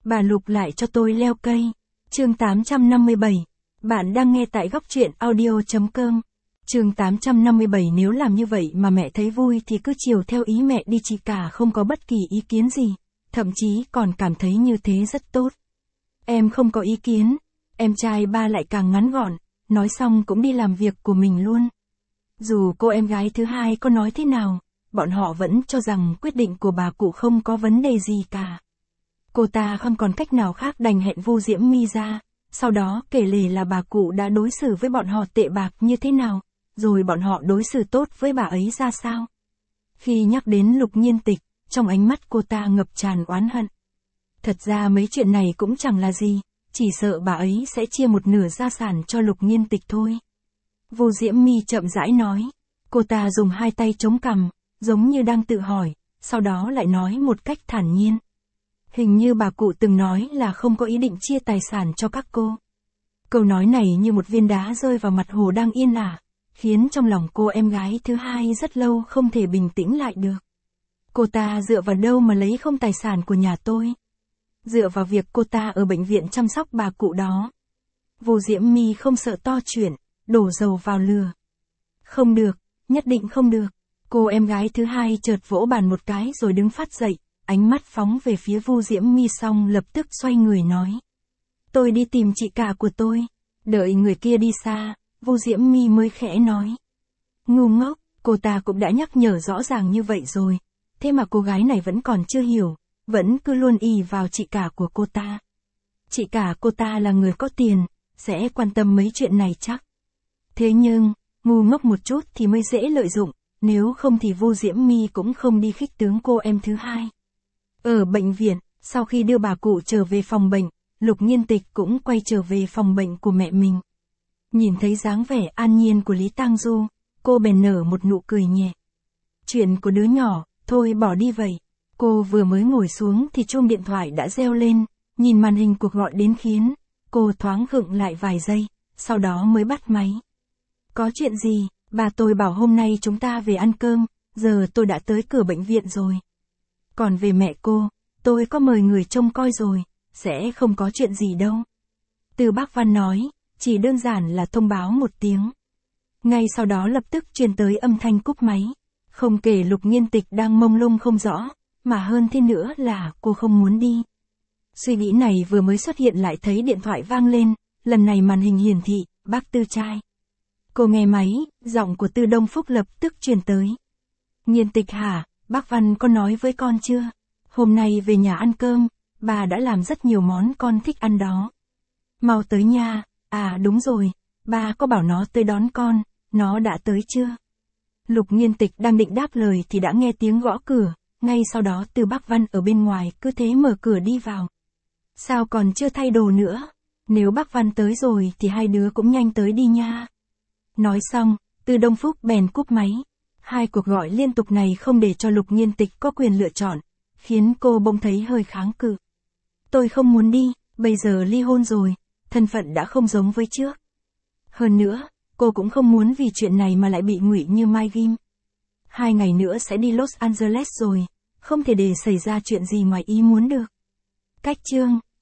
Bà Lục lại cho tôi leo cây. Chương 857. Bạn đang nghe tại góc truyện audio.com. Chương 857. Nếu làm như vậy mà mẹ thấy vui thì cứ chiều theo ý mẹ đi, chị cả không có bất kỳ ý kiến gì, thậm chí còn cảm thấy như thế rất tốt. Em không có ý kiến. Em trai ba lại càng ngắn gọn, nói xong cũng đi làm việc của mình luôn. Dù cô em gái thứ hai có nói thế nào, bọn họ vẫn cho rằng quyết định của bà cụ không có vấn đề gì cả. Cô ta không còn cách nào khác đành hẹn Vu Diễm My ra, sau đó kể lể là bà cụ đã đối xử với bọn họ tệ bạc như thế nào, rồi bọn họ đối xử tốt với bà ấy ra sao. Khi nhắc đến Lục Nhiên Tịch, trong ánh mắt cô ta ngập tràn oán hận. Thật ra mấy chuyện này cũng chẳng là gì, chỉ sợ bà ấy sẽ chia một nửa gia sản cho Lục Nhiên Tịch thôi. Vu Diễm My chậm rãi nói, cô ta dùng hai tay chống cằm, giống như đang tự hỏi, sau đó lại nói một cách thản nhiên. Hình như bà cụ từng nói là không có ý định chia tài sản cho các cô. Câu nói này như một viên đá rơi vào mặt hồ đang yên ả, khiến trong lòng cô em gái thứ hai rất lâu không thể bình tĩnh lại được. Cô ta dựa vào đâu mà lấy không tài sản của nhà tôi? Dựa vào việc cô ta ở bệnh viện chăm sóc bà cụ đó. Vu Diễm My không sợ to chuyện, đổ dầu vào lửa. Không được, nhất định không được. Cô em gái thứ hai chợt vỗ bàn một cái rồi đứng phát dậy, ánh mắt phóng về phía Vu Diễm My xong lập tức xoay người nói. Tôi đi tìm chị cả của tôi. Đợi người kia đi xa, Vu Diễm My mới khẽ nói. Ngu ngốc, cô ta cũng đã nhắc nhở rõ ràng như vậy rồi, thế mà cô gái này vẫn còn chưa hiểu, vẫn cứ luôn ì vào chị cả của cô ta. Chị cả cô ta là người có tiền, sẽ quan tâm mấy chuyện này chắc. Thế nhưng, ngu ngốc một chút thì mới dễ lợi dụng, nếu không thì Vu Diễm My cũng không đi khích tướng cô em thứ hai. Ở bệnh viện, sau khi đưa bà cụ trở về phòng bệnh, Lục Nhiên Tịch cũng quay trở về phòng bệnh của mẹ mình. Nhìn thấy dáng vẻ an nhiên của Lý Tang Du, cô bèn nở một nụ cười nhẹ. Chuyện của đứa nhỏ, thôi bỏ đi vậy. Cô vừa mới ngồi xuống thì chuông điện thoại đã reo lên, nhìn màn hình cuộc gọi đến khiến cô thoáng khựng lại vài giây, sau đó mới bắt máy. Có chuyện gì? Bà tôi bảo hôm nay chúng ta về ăn cơm, giờ tôi đã tới cửa bệnh viện rồi. Còn về mẹ cô, tôi có mời người trông coi rồi, sẽ không có chuyện gì đâu. Từ Bác Văn nói, chỉ đơn giản là thông báo một tiếng. Ngay sau đó lập tức truyền tới âm thanh cúp máy. Không kể Lục Nhiên Tịch đang mông lung không rõ, mà hơn thế nữa là cô không muốn đi. Suy nghĩ này vừa mới xuất hiện lại thấy điện thoại vang lên, lần này màn hình hiển thị, bác Tư trai. Cô nghe máy, giọng của Tư Đông Phúc lập tức truyền tới. Nhiên Tịch hả, bác Văn có nói với con chưa? Hôm nay về nhà ăn cơm, bà đã làm rất nhiều món con thích ăn đó. Mau tới nha, à đúng rồi, ba có bảo nó tới đón con, nó đã tới chưa? Lục Nhiên Tịch đang định đáp lời thì đã nghe tiếng gõ cửa, ngay sau đó Từ Bác Văn ở bên ngoài cứ thế mở cửa đi vào. Sao còn chưa thay đồ nữa? Nếu bác Văn tới rồi thì hai đứa cũng nhanh tới đi nha. Nói xong, Từ Đông Phúc bèn cúp máy. Hai cuộc gọi liên tục này không để cho Lục Nhiên Tịch có quyền lựa chọn, khiến cô bỗng thấy hơi kháng cự. Tôi không muốn đi, bây giờ ly hôn rồi, thân phận đã không giống với trước. Hơn nữa, cô cũng không muốn vì chuyện này mà lại bị ngụy như Mai Ghim. 2 ngày nữa sẽ đi Los Angeles rồi, không thể để xảy ra chuyện gì ngoài ý muốn được. Cách chương